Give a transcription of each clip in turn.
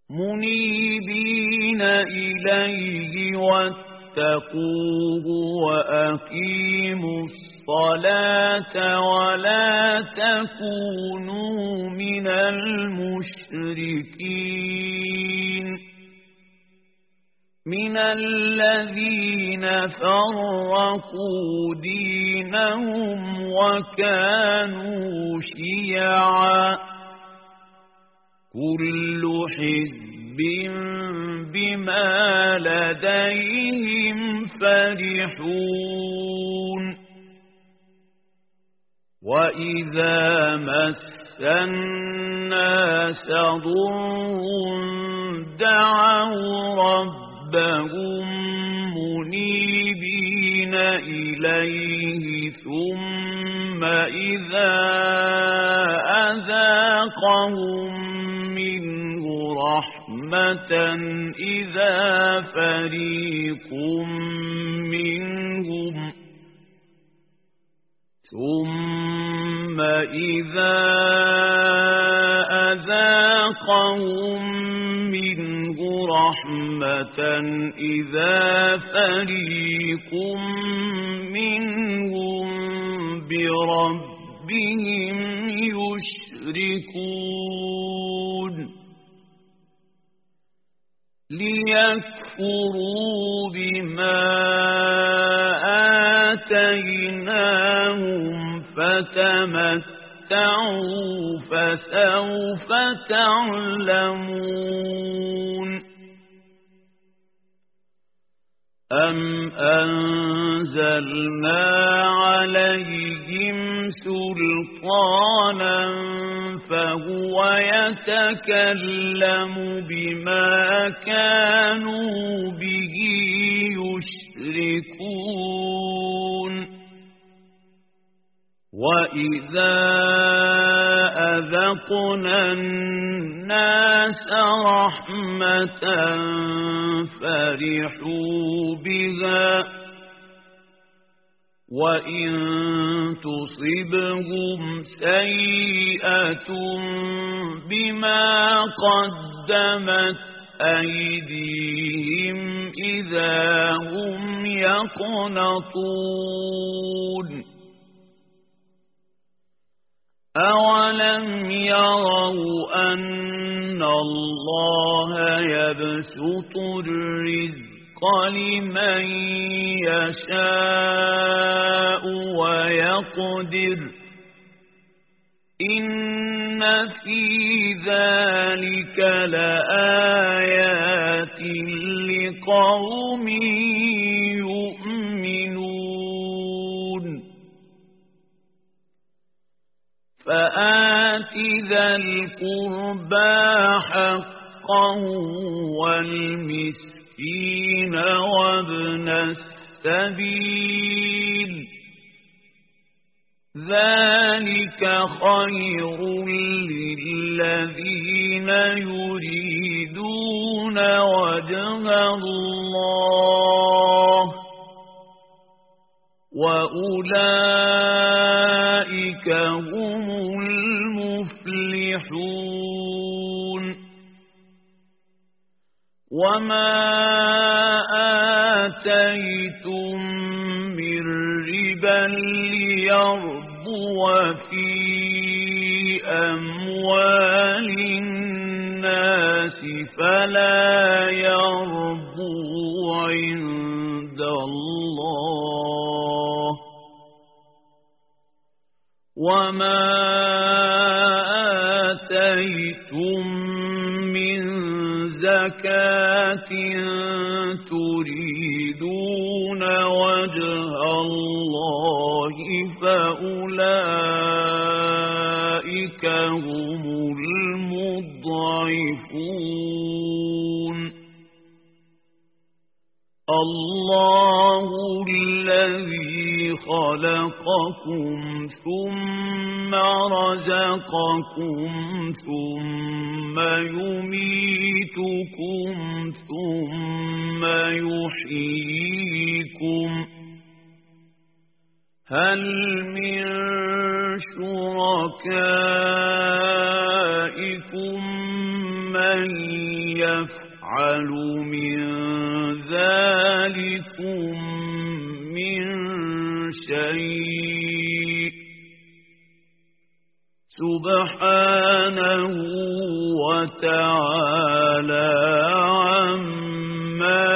منيبين إليه واتقوه وأقيموا الصلاة ولا تكونوا من المشركين من الذين فرقوا دينهم وكانوا شيعا كل حزب بما لديهم فرحون وإذا مس الناس ضر دعوا ربهم منيبين إليه ثم إذا أذاقهم منه رحمة إذا فريق منهم ثم إذا أذاقهم منه رحمة إذا فريق منهم بربهم يشركون ليكفروا بما آتيناهم فتمتعوا فسوف تعلمون أم أنزلنا عليهم سلطانا فهو يتكلم بما كانوا به يشركون وإذا أذقنا الناس رحمة فرحوا بها وإن تصبهم سيئة بما قدمت أيديهم إذا هم يقنطون أولم يروا أن الله يبسط الرزق لمن يشاء ويقدر إن في ذلك لآيات لقوم يؤمنون فآت ذا القربى حقه والمسكين وابن السبيل ذلك خير للذين يريدون وجه الله وأولئك هم المفلحون وما آتيتم من ربا ليربو في أموال الناس فلا يربو عند الله وما آتيتم من زكاة تريدون وجه الله فأولئك هم المضعفون الله الذي خلقكم ثم رزقكم ثم يميتكم ثم يحييكم هل من شركائكم من من يفعل من ذلكم من شيء سبحانه وتعالى عما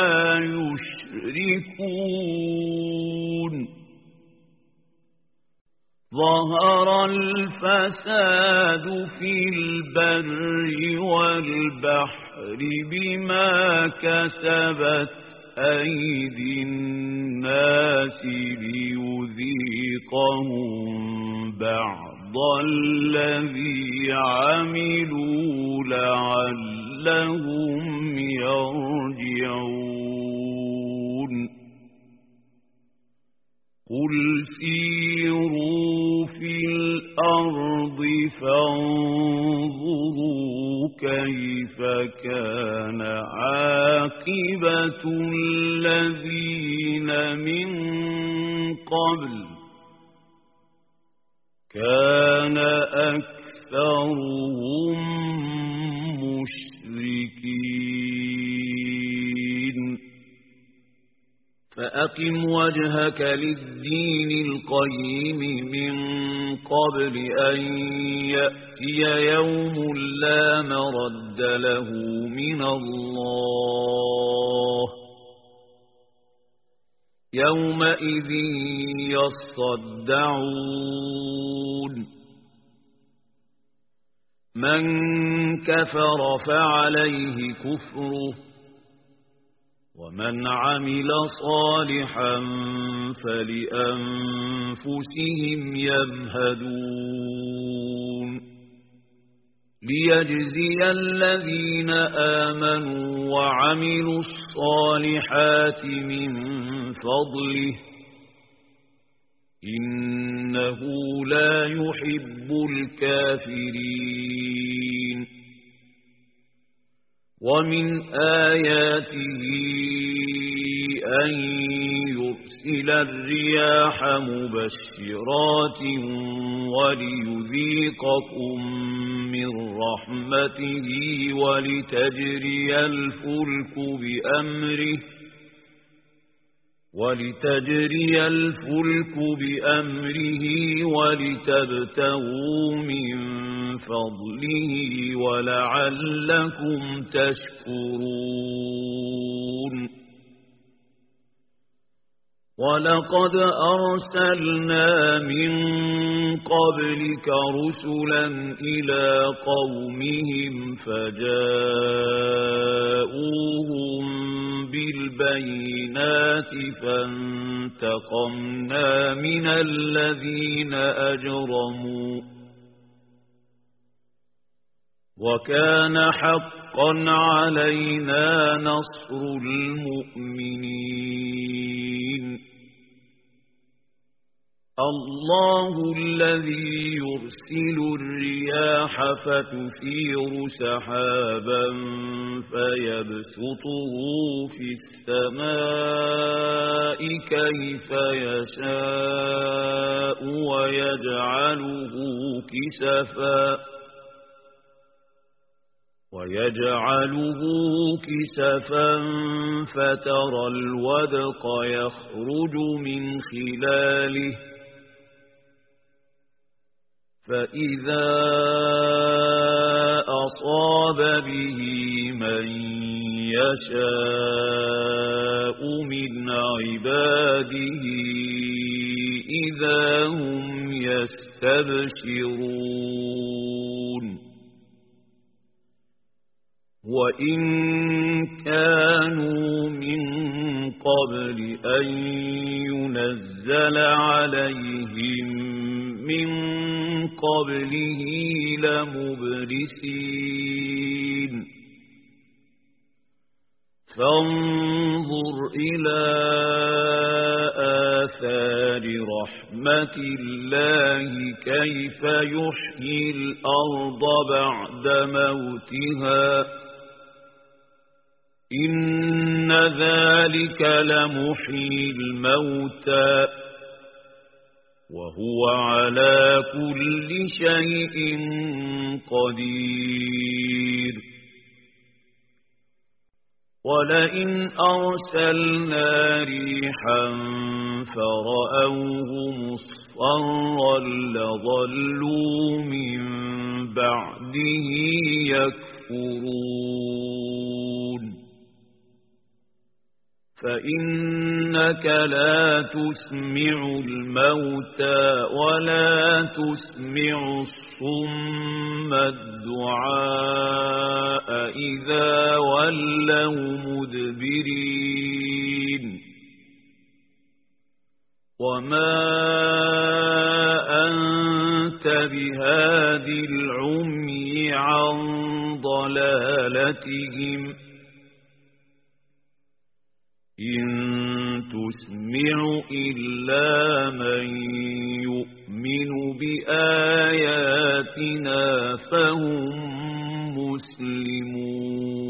يشركون ظهر الفساد في البر والبحر بما كسبت أيدي الناس ليذيقهم بعض الذي عملوا لعلهم يرجعون قل سيروا في الأرض فانظروا كيف كان عاقبة الذين من قبل كان أكثرهم مشركين فأقم وجهك للدين القيم من قبل أن يأتي يوم لا مرد له من الله يومئذ يصدعون من كفر فعليه كفره ومن عمل صالحا فلأنفسهم يمهدون ليجزي الذين آمنوا وعملوا الصالحات من فضله إنه لا يحب الكافرين ومن آياته أن يرسل الرياح مبشرات وليذيقكم من رحمته ولتجري الفلك بأمره ولتبتغوا من فضله ولعلكم تشكرون ولقد أرسلنا من قبلك رسلا إلى قومهم فجاءوهم بالبينات فانتقمنا من الذين أجرموا وكان حقا علينا نصر المؤمنين الله الذي يرسل الرياح فتثير سحابا فيبسطه في السماء كيف يشاء ويجعله كسفا فترى الودق يخرج من خلاله فإذا أصاب به من يشاء من عباده إذا هم يستبشرون وإن كانوا من قبل أن ينزل عليهم من قبله لمبلسين فانظر إلى آثار رحمة الله كيف يحيي الأرض بعد موتها إن ذلك لمحيي الموتى وهو على كل شيء قدير ولئن أرسلنا ريحا فرأوه مصفرا لظلوا من بعده يكفرون فإنك لا تسمع الموتى ولا تسمع الصم الدعاء إذا ولوا مدبرين وما أنت بهاد العمي عن ضلالتهم إن تسمع إلا من يؤمن بآياتنا فهم مسلمون